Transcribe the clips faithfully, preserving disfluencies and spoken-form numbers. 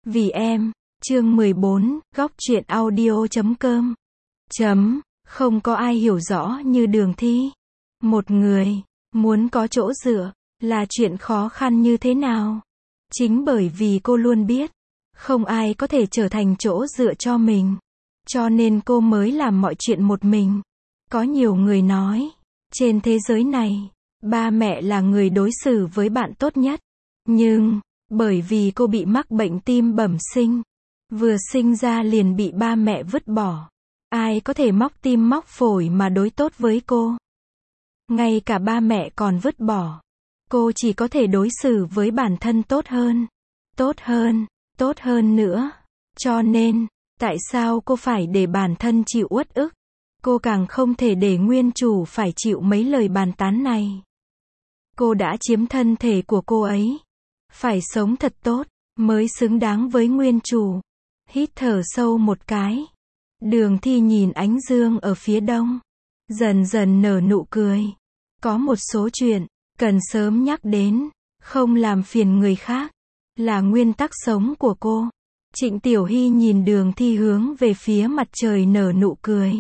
Vì em, chương mười bốn, góc truyện audio chấm com. Chấm, không có ai hiểu rõ như Đường Thi. Một người, muốn có chỗ dựa, là chuyện khó khăn như thế nào. Chính bởi vì cô luôn biết, không ai có thể trở thành chỗ dựa cho mình. Cho nên cô mới làm mọi chuyện một mình. Có nhiều người nói, trên thế giới này, ba mẹ là người đối xử với bạn tốt nhất. Nhưng, bởi vì cô bị mắc bệnh tim bẩm sinh, vừa sinh ra liền bị ba mẹ vứt bỏ. Ai có thể móc tim móc phổi mà đối tốt với cô? Ngay cả ba mẹ còn vứt bỏ. Cô chỉ có thể đối xử với bản thân tốt hơn. Tốt hơn, tốt hơn nữa. Cho nên, tại sao cô phải để bản thân chịu uất ức? Cô càng không thể để nguyên chủ phải chịu mấy lời bàn tán này. Cô đã chiếm thân thể của cô ấy. Phải sống thật tốt, mới xứng đáng với nguyên chủ. Hít thở sâu một cái. Đường Thi nhìn ánh dương ở phía đông. Dần dần nở nụ cười. Có một số chuyện, cần sớm nhắc đến, không làm phiền người khác, là nguyên tắc sống của cô. Trịnh Tiểu Hy nhìn Đường Thi hướng về phía mặt trời nở nụ cười.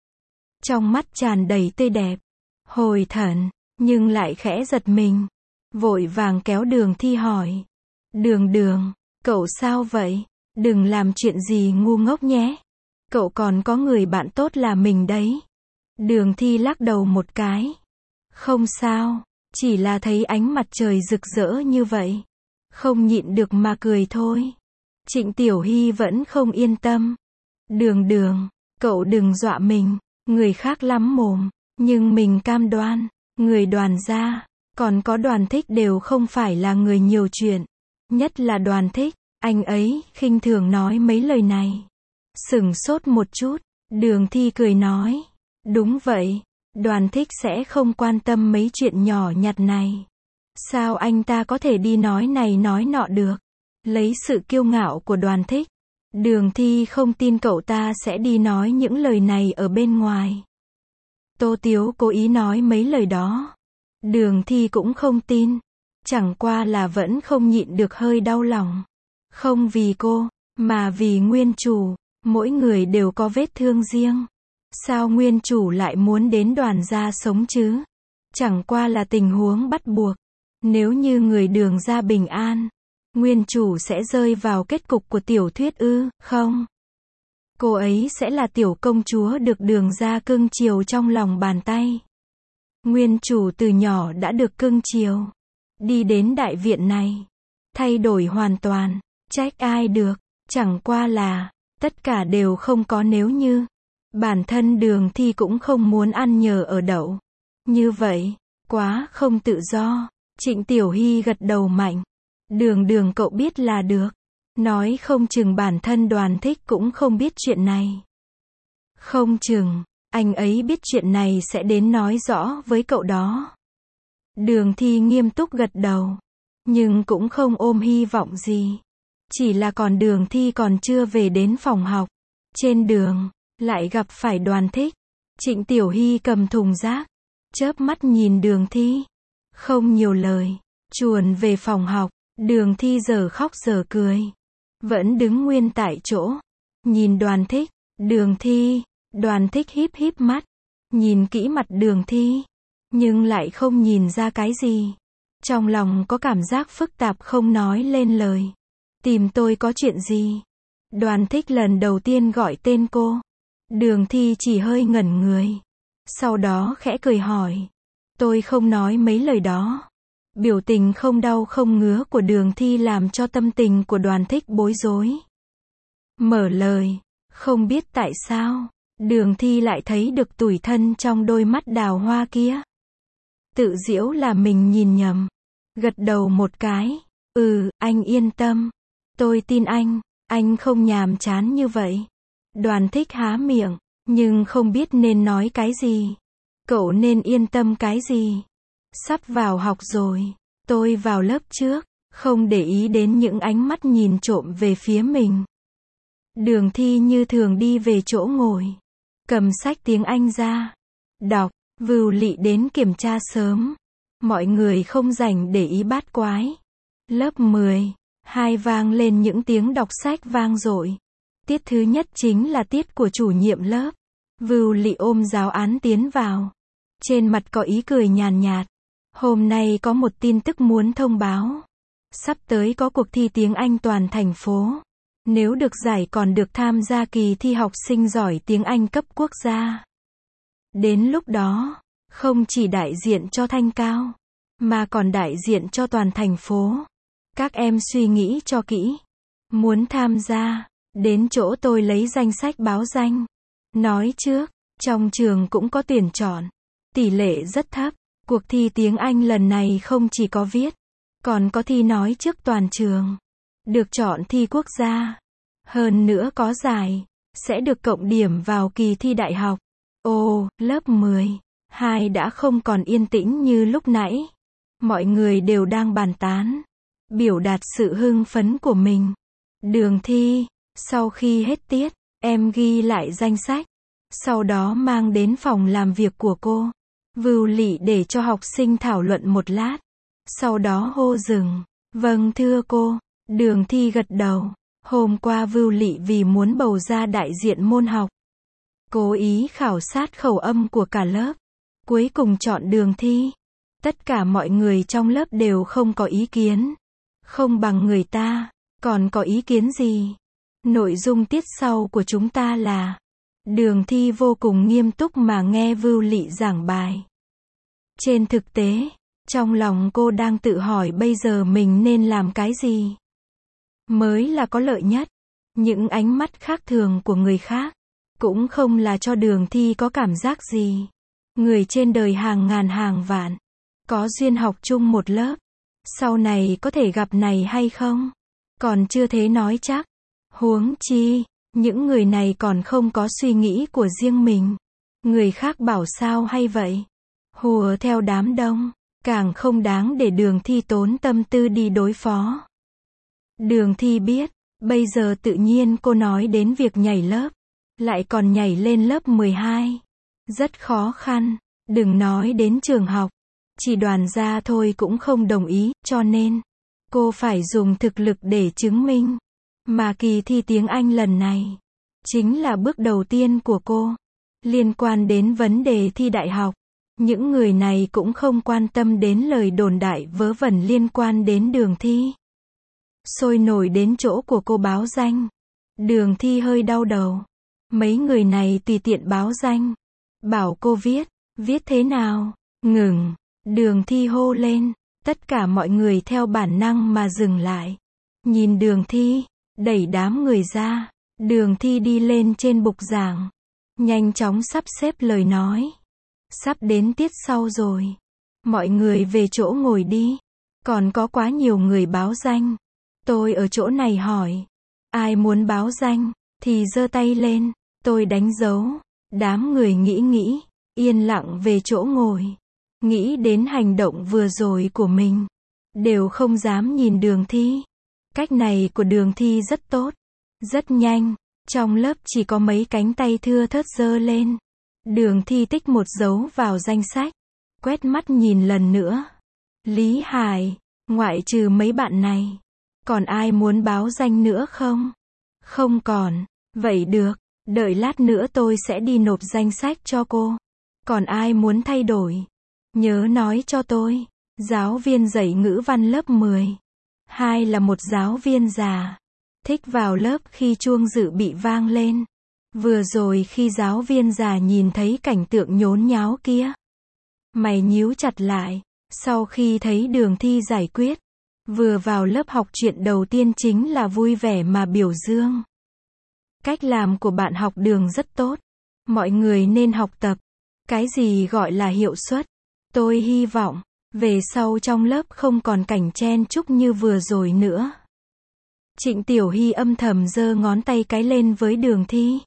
Trong mắt tràn đầy tươi đẹp, hồi thẫn, nhưng lại khẽ giật mình. Vội vàng kéo Đường Thi hỏi. Đường Đường, cậu sao vậy? Đừng làm chuyện gì ngu ngốc nhé. Cậu còn có người bạn tốt là mình đấy. Đường Thi lắc đầu một cái. Không sao, chỉ là thấy ánh mặt trời rực rỡ như vậy. Không nhịn được mà cười thôi. Trịnh Tiểu Hy vẫn không yên tâm. Đường Đường, cậu đừng dọa mình. Người khác lắm mồm, nhưng mình cam đoan, người Đoàn gia, còn có Đoàn Thích đều không phải là người nhiều chuyện. Nhất là Đoàn Thích, anh ấy khinh thường nói mấy lời này. Sửng sốt một chút, Đường Thi cười nói. Đúng vậy, Đoàn Thích sẽ không quan tâm mấy chuyện nhỏ nhặt này. Sao anh ta có thể đi nói này nói nọ được? Lấy sự kiêu ngạo của Đoàn Thích, Đường Thi không tin cậu ta sẽ đi nói những lời này ở bên ngoài. Tô Tiếu cố ý nói mấy lời đó. Đường Thi cũng không tin. Chẳng qua là vẫn không nhịn được hơi đau lòng. Không vì cô, mà vì nguyên chủ. Mỗi người đều có vết thương riêng. Sao nguyên chủ lại muốn đến Đoàn gia sống chứ? Chẳng qua là tình huống bắt buộc. Nếu như người Đường gia bình an, nguyên chủ sẽ rơi vào kết cục của tiểu thuyết ư, không? Cô ấy sẽ là tiểu công chúa được Đường gia cưng chiều trong lòng bàn tay. Nguyên chủ từ nhỏ đã được cưng chiều. Đi đến đại viện này, thay đổi hoàn toàn, trách ai được, chẳng qua là, tất cả đều không có nếu như. Bản thân Đường Thi cũng không muốn ăn nhờ ở đậu. Như vậy, quá không tự do. Trịnh Tiểu Hy gật đầu mạnh. Đường Đường cậu biết là được. Nói không chừng bản thân Đoàn Thích cũng không biết chuyện này. Không chừng, anh ấy biết chuyện này sẽ đến nói rõ với cậu đó. Đường Thi nghiêm túc gật đầu. Nhưng cũng không ôm hy vọng gì. Chỉ là còn Đường Thi còn chưa về đến phòng học. Trên đường, lại gặp phải Đoàn Thích. Trịnh Tiểu Hy cầm thùng rác. Chớp mắt nhìn Đường Thi. Không nhiều lời. Chuồn về phòng học. Đường Thi giờ khóc giờ cười. Vẫn đứng nguyên tại chỗ. Nhìn Đoàn Thích. Đường Thi. Đoàn Thích híp híp mắt. Nhìn kỹ mặt Đường Thi. Nhưng lại không nhìn ra cái gì. Trong lòng có cảm giác phức tạp không nói lên lời. Tìm tôi có chuyện gì? Đoàn Thích lần đầu tiên gọi tên cô. Đường Thi chỉ hơi ngẩn người. Sau đó khẽ cười hỏi. Tôi không nói mấy lời đó. Biểu tình không đau không ngứa của Đường Thi làm cho tâm tình của Đoàn Thích bối rối. Mở lời. Không biết tại sao, Đường Thi lại thấy được tủi thân trong đôi mắt đào hoa kia. Tự giễu là mình nhìn nhầm. Gật đầu một cái. Ừ, anh yên tâm. Tôi tin anh. Anh không nhàm chán như vậy. Đoàn Thích há miệng, nhưng không biết nên nói cái gì. Cậu nên yên tâm cái gì? Sắp vào học rồi. Tôi vào lớp trước, không để ý đến những ánh mắt nhìn trộm về phía mình. Đường Thi như thường đi về chỗ ngồi. Cầm sách tiếng Anh ra. Đọc, vưu lị đến kiểm tra sớm. Mọi người không rảnh để ý bát quái. Lớp mười. Hai vang lên những tiếng đọc sách vang dội. Tiết thứ nhất chính là tiết của chủ nhiệm lớp. Vưu Lị ôm giáo án tiến vào. Trên mặt có ý cười nhàn nhạt. Hôm nay có một tin tức muốn thông báo. Sắp tới có cuộc thi tiếng Anh toàn thành phố. Nếu được giải còn được tham gia kỳ thi học sinh giỏi tiếng Anh cấp quốc gia. Đến lúc đó, không chỉ đại diện cho Thanh Cao, mà còn đại diện cho toàn thành phố. Các em suy nghĩ cho kỹ. Muốn tham gia, đến chỗ tôi lấy danh sách báo danh. Nói trước, trong trường cũng có tuyển chọn. Tỷ lệ rất thấp. Cuộc thi tiếng Anh lần này không chỉ có viết, còn có thi nói trước toàn trường. Được chọn thi quốc gia. Hơn nữa có giải, sẽ được cộng điểm vào kỳ thi đại học. Ồ, lớp mười, hai đã không còn yên tĩnh như lúc nãy. Mọi người đều đang bàn tán, biểu đạt sự hưng phấn của mình. Đường thi, sau khi hết tiết, em ghi lại danh sách. Sau đó mang đến phòng làm việc của cô. Vưu Lị để cho học sinh thảo luận một lát. Sau đó hô dừng. Vâng thưa cô. Đường thi gật đầu. Hôm qua Vưu Lị vì muốn bầu ra đại diện môn học, cố ý khảo sát khẩu âm của cả lớp. Cuối cùng chọn Đường thi. Tất cả mọi người trong lớp đều không có ý kiến. Không bằng người ta, còn có ý kiến gì? Nội dung tiết sau của chúng ta là Đường thi vô cùng nghiêm túc mà nghe Vưu Lị giảng bài. Trên thực tế, trong lòng cô đang tự hỏi bây giờ mình nên làm cái gì mới là có lợi nhất. Những ánh mắt khác thường của người khác cũng không là cho Đường thi có cảm giác gì. Người trên đời hàng ngàn hàng vạn, có duyên học chung một lớp, sau này có thể gặp này hay không, còn chưa thế nói chắc. Huống chi, những người này còn không có suy nghĩ của riêng mình. Người khác bảo sao hay vậy? Hùa theo đám đông, càng không đáng để Đường thi tốn tâm tư đi đối phó. Đường thi biết, bây giờ tự nhiên cô nói đến việc nhảy lớp, lại còn nhảy lên lớp mười hai. Rất khó khăn, đừng nói đến trường học, chỉ đoàn gia thôi cũng không đồng ý, cho nên, cô phải dùng thực lực để chứng minh. Mà kỳ thi tiếng Anh lần này, chính là bước đầu tiên của cô. Liên quan đến vấn đề thi đại học, những người này cũng không quan tâm đến lời đồn đại vớ vẩn liên quan đến Đường thi. Sôi nổi đến chỗ của cô báo danh. Đường thi hơi đau đầu. Mấy người này tùy tiện báo danh. Bảo cô viết, viết thế nào? Ngừng. Đường thi hô lên. Tất cả mọi người theo bản năng mà dừng lại. Nhìn Đường thi, đẩy đám người ra. Đường thi đi lên trên bục giảng. Nhanh chóng sắp xếp lời nói. Sắp đến tiết sau rồi. Mọi người về chỗ ngồi đi. Còn có quá nhiều người báo danh. Tôi ở chỗ này hỏi. Ai muốn báo danh, thì giơ tay lên. Tôi đánh dấu. Đám người nghĩ nghĩ. Yên lặng về chỗ ngồi. Nghĩ đến hành động vừa rồi của mình. Đều không dám nhìn Đường thi. Cách này của Đường thi rất tốt. Rất nhanh. Trong lớp chỉ có mấy cánh tay thưa thớt giơ lên. Đường thi tích một dấu vào danh sách. Quét mắt nhìn lần nữa. Lý Hải, ngoại trừ mấy bạn này, còn ai muốn báo danh nữa không? Không còn. Vậy được, đợi lát nữa tôi sẽ đi nộp danh sách cho cô. Còn ai muốn thay đổi? Nhớ nói cho tôi. Giáo viên dạy ngữ văn lớp mười. Hai là một giáo viên già. Thích vào lớp khi chuông dự bị vang lên. Vừa rồi khi giáo viên già nhìn thấy cảnh tượng nhốn nháo kia, mày nhíu chặt lại. Sau khi thấy Đường thi giải quyết, vừa vào lớp học chuyện đầu tiên chính là vui vẻ mà biểu dương. Cách làm của bạn học Đường rất tốt. Mọi người nên học tập. Cái gì gọi là hiệu suất? Tôi hy vọng, về sau trong lớp không còn cảnh chen chúc như vừa rồi nữa. Trịnh Tiểu Hy âm thầm giơ ngón tay cái lên với Đường thi.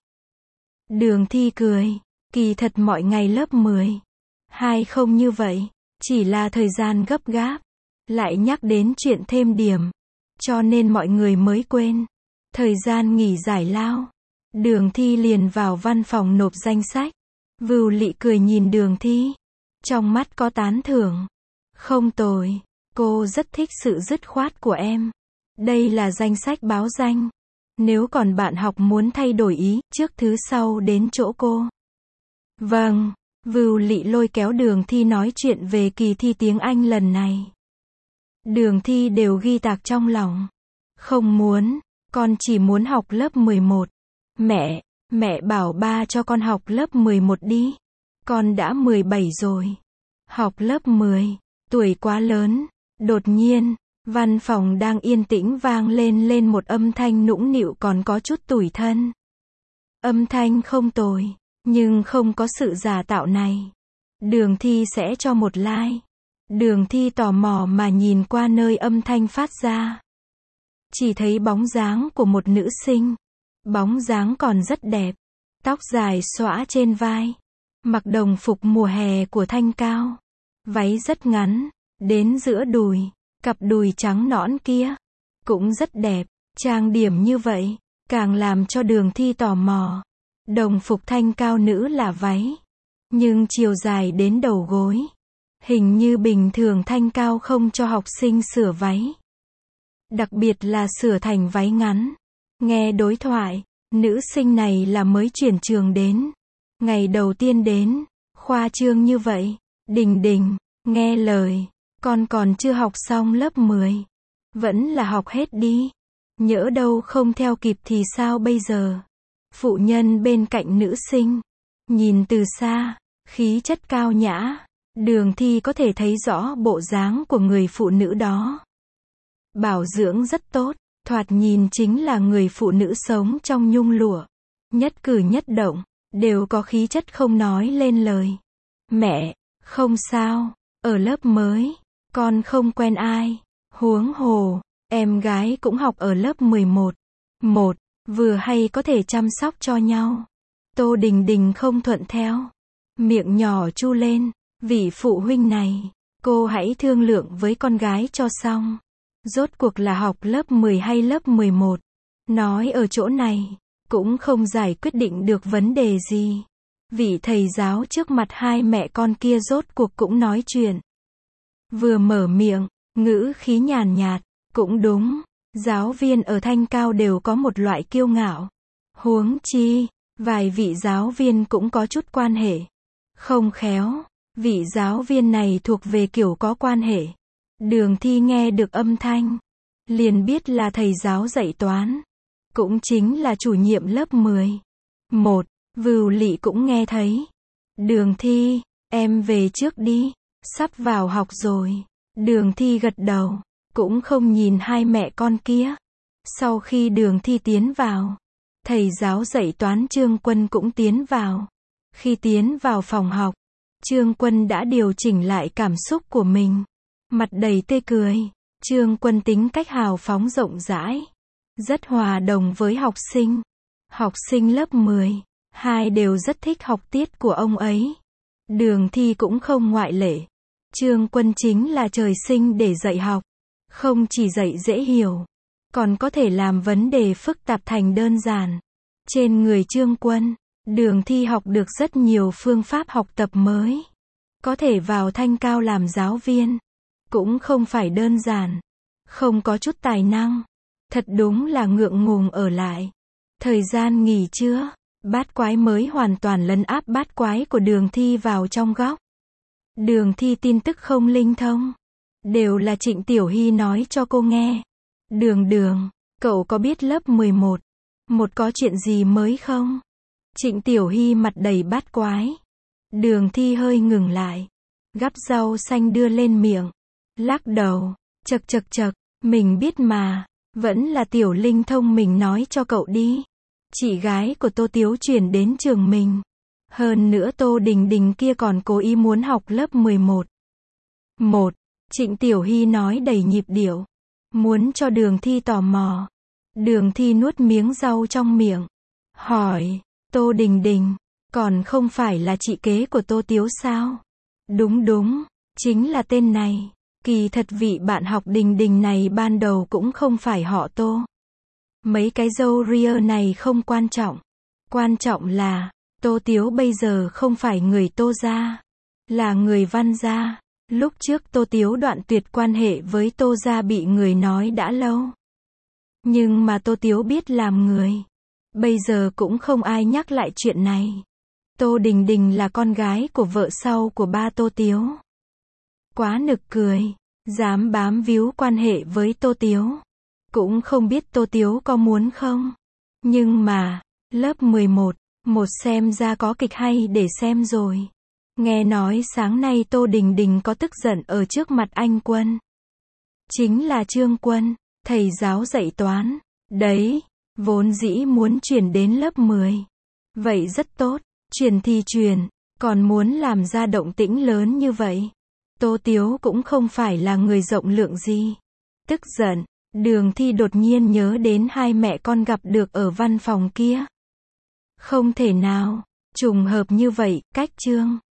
Đường thi cười. Kỳ thật mọi ngày lớp mười hai không như vậy. Chỉ là thời gian gấp gáp. Lại nhắc đến chuyện thêm điểm. Cho nên mọi người mới quên. Thời gian nghỉ giải lao. Đường thi liền vào văn phòng nộp danh sách. Vưu Lị cười nhìn Đường thi. Trong mắt có tán thưởng. Không tồi. Cô rất thích sự dứt khoát của em. Đây là danh sách báo danh. Nếu còn bạn học muốn thay đổi ý, trước thứ sau đến chỗ cô. Vâng. Vưu Lị lôi kéo Đường Thi nói chuyện về kỳ thi tiếng Anh lần này. Đường Thi đều ghi tạc trong lòng. Không muốn, con chỉ muốn học lớp mười một. Mẹ, mẹ bảo ba cho con học lớp mười một đi. Con đã mười bảy rồi. Học lớp mười, tuổi quá lớn. Đột nhiên, văn phòng đang yên tĩnh vang lên lên một âm thanh nũng nịu còn có chút tủi thân. Âm thanh không tồi, nhưng không có sự giả tạo này. Đường Thi sẽ cho một like. Đường Thi tò mò mà nhìn qua nơi âm thanh phát ra. Chỉ thấy bóng dáng của một nữ sinh. Bóng dáng còn rất đẹp. Tóc dài xõa trên vai. Mặc đồng phục mùa hè của Thanh Cao. Váy rất ngắn, đến giữa đùi. Cặp đùi trắng nõn kia. Cũng rất đẹp. Trang điểm như vậy, càng làm cho Đường Thi tò mò. Đồng phục Thanh Cao nữ là váy. Nhưng chiều dài đến đầu gối. Hình như bình thường Thanh Cao không cho học sinh sửa váy. Đặc biệt là sửa thành váy ngắn. Nghe đối thoại, nữ sinh này là mới chuyển trường đến. Ngày đầu tiên đến, khoa trương như vậy. Đình đình, nghe lời, con còn chưa học xong lớp mười. Vẫn là học hết đi. Nhỡ đâu không theo kịp thì sao bây giờ? Phụ nhân bên cạnh nữ sinh. Nhìn từ xa, khí chất cao nhã. Đường Thi có thể thấy rõ bộ dáng của người phụ nữ đó. Bảo dưỡng rất tốt, thoạt nhìn chính là người phụ nữ sống trong nhung lụa. Nhất cử nhất động, đều có khí chất không nói lên lời. Mẹ, không sao, ở lớp mới, con không quen ai. Huống hồ, em gái cũng học ở lớp mười một. Một, vừa hay có thể chăm sóc cho nhau. Tô Đình Đình không thuận theo. Miệng nhỏ chu lên. Vị phụ huynh này, cô hãy thương lượng với con gái cho xong. Rốt cuộc là học lớp mười hay lớp mười một. Nói ở chỗ này, cũng không giải quyết định được vấn đề gì. Vị thầy giáo trước mặt hai mẹ con kia rốt cuộc cũng nói chuyện. Vừa mở miệng, ngữ khí nhàn nhạt, cũng đúng. Giáo viên ở Thanh Cao đều có một loại kiêu ngạo. Huống chi, vài vị giáo viên cũng có chút quan hệ. Không khéo. Vị giáo viên này thuộc về kiểu có quan hệ. Đường Thi nghe được âm thanh, liền biết là thầy giáo dạy toán. Cũng chính là chủ nhiệm lớp mười. Một, Vưu Lị cũng nghe thấy. Đường Thi, em về trước đi, sắp vào học rồi. Đường Thi gật đầu, cũng không nhìn hai mẹ con kia. Sau khi Đường Thi tiến vào, thầy giáo dạy toán Trương Quân cũng tiến vào. Khi tiến vào phòng học, Trương Quân đã điều chỉnh lại cảm xúc của mình. Mặt đầy tươi cười. Trương Quân tính cách hào phóng rộng rãi. Rất hòa đồng với học sinh. Học sinh lớp mười, hai đều rất thích học tiết của ông ấy. Đường Thi cũng không ngoại lệ. Trương Quân chính là trời sinh để dạy học. Không chỉ dạy dễ hiểu, còn có thể làm vấn đề phức tạp thành đơn giản. Trên người Trương Quân, Đường Thi học được rất nhiều phương pháp học tập mới. Có thể vào Thanh Cao làm giáo viên. Cũng không phải đơn giản. Không có chút tài năng. Thật đúng là ngượng ngùng ở lại. Thời gian nghỉ trưa, bát quái mới hoàn toàn lấn áp bát quái của Đường Thi vào trong góc. Đường Thi tin tức không linh thông. Đều là Trịnh Tiểu Hy nói cho cô nghe. Đường Đường, cậu có biết lớp mười một, một có chuyện gì mới không? Trịnh Tiểu Hy mặt đầy bát quái. Đường Thi hơi ngừng lại. Gắp rau xanh đưa lên miệng. Lắc đầu. Chật chật chật. Mình biết mà. Vẫn là Tiểu Linh thông mình nói cho cậu đi. Chị gái của Tô Tiếu chuyển đến trường mình. Hơn nữa Tô Đình Đình kia còn cố ý muốn học lớp mười một. Một. Trịnh Tiểu Hy nói đầy nhịp điệu. Muốn cho Đường Thi tò mò. Đường Thi nuốt miếng rau trong miệng. Hỏi. Tô Đình Đình, còn không phải là chị kế của Tô Tiếu sao? Đúng đúng, chính là tên này. Kỳ thật vị bạn học Đình Đình này ban đầu cũng không phải họ Tô. Mấy cái râu ria này không quan trọng. Quan trọng là, Tô Tiếu bây giờ không phải người Tô gia, là người Văn gia. Lúc trước Tô Tiếu đoạn tuyệt quan hệ với Tô gia bị người nói đã lâu. Nhưng mà Tô Tiếu biết làm người. Bây giờ cũng không ai nhắc lại chuyện này. Tô Đình Đình là con gái của vợ sau của ba Tô Tiếu. Quá nực cười. Dám bám víu quan hệ với Tô Tiếu. Cũng không biết Tô Tiếu có muốn không. Nhưng mà, lớp mười một, một xem ra có kịch hay để xem rồi. Nghe nói sáng nay Tô Đình Đình có tức giận ở trước mặt anh Quân. Chính là Trương Quân, thầy giáo dạy toán. Đấy, vốn dĩ muốn chuyển đến lớp mười. Vậy rất tốt, chuyển thì chuyển, còn muốn làm ra động tĩnh lớn như vậy. Tô Tiếu cũng không phải là người rộng lượng gì. Tức giận, Đường Thi đột nhiên nhớ đến hai mẹ con gặp được ở văn phòng kia. Không thể nào, trùng hợp như vậy, cách Trương